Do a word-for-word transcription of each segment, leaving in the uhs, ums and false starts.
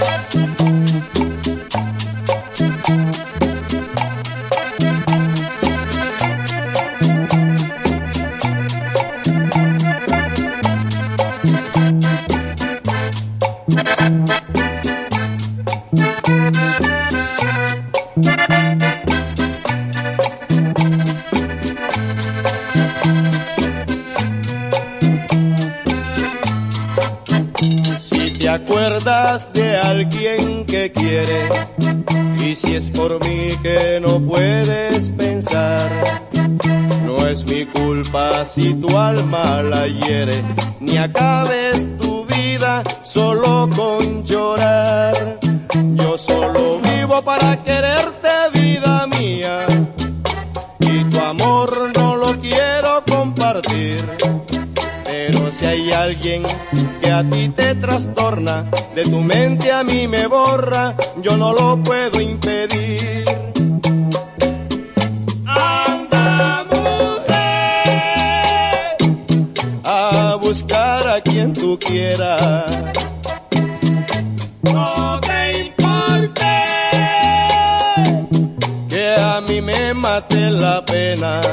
Si te acuerdas de alguien que quiere, y si es por mí que no puedes pensar, no es mi culpa si tu alma la hiere, ni acabes tu vida solo con llorar. Yo solo vivo para quererte, vida mía, y tu amor no lo quiero compartir. Pero si hay alguien que a ti te trastorna, de tu mente a mí me borra, yo no lo puedo impedir. Anda, mujer, a buscar a quien tú quieras. No te importe que a mí me mate la pena.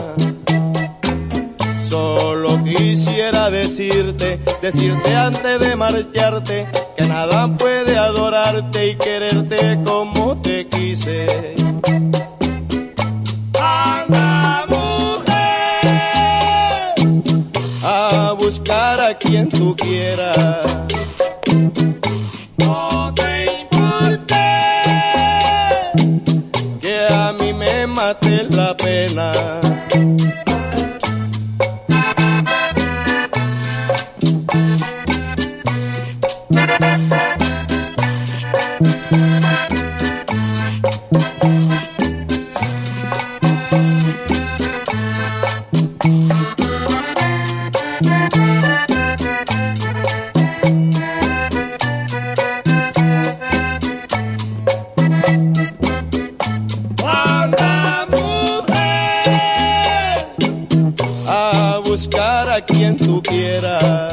Solo quisiera decirte, decirte antes de marcharte, que nada puede adorarte y quererte como te quise. Anda, mujer, a buscar a quien tú quieras. No te importe que a mí me mate la pena. Buscar a quien tú quieras.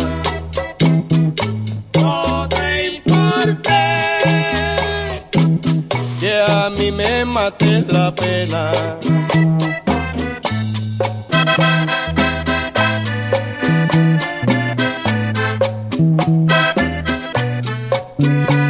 No te importe que a mí me mate la pena. Thank you.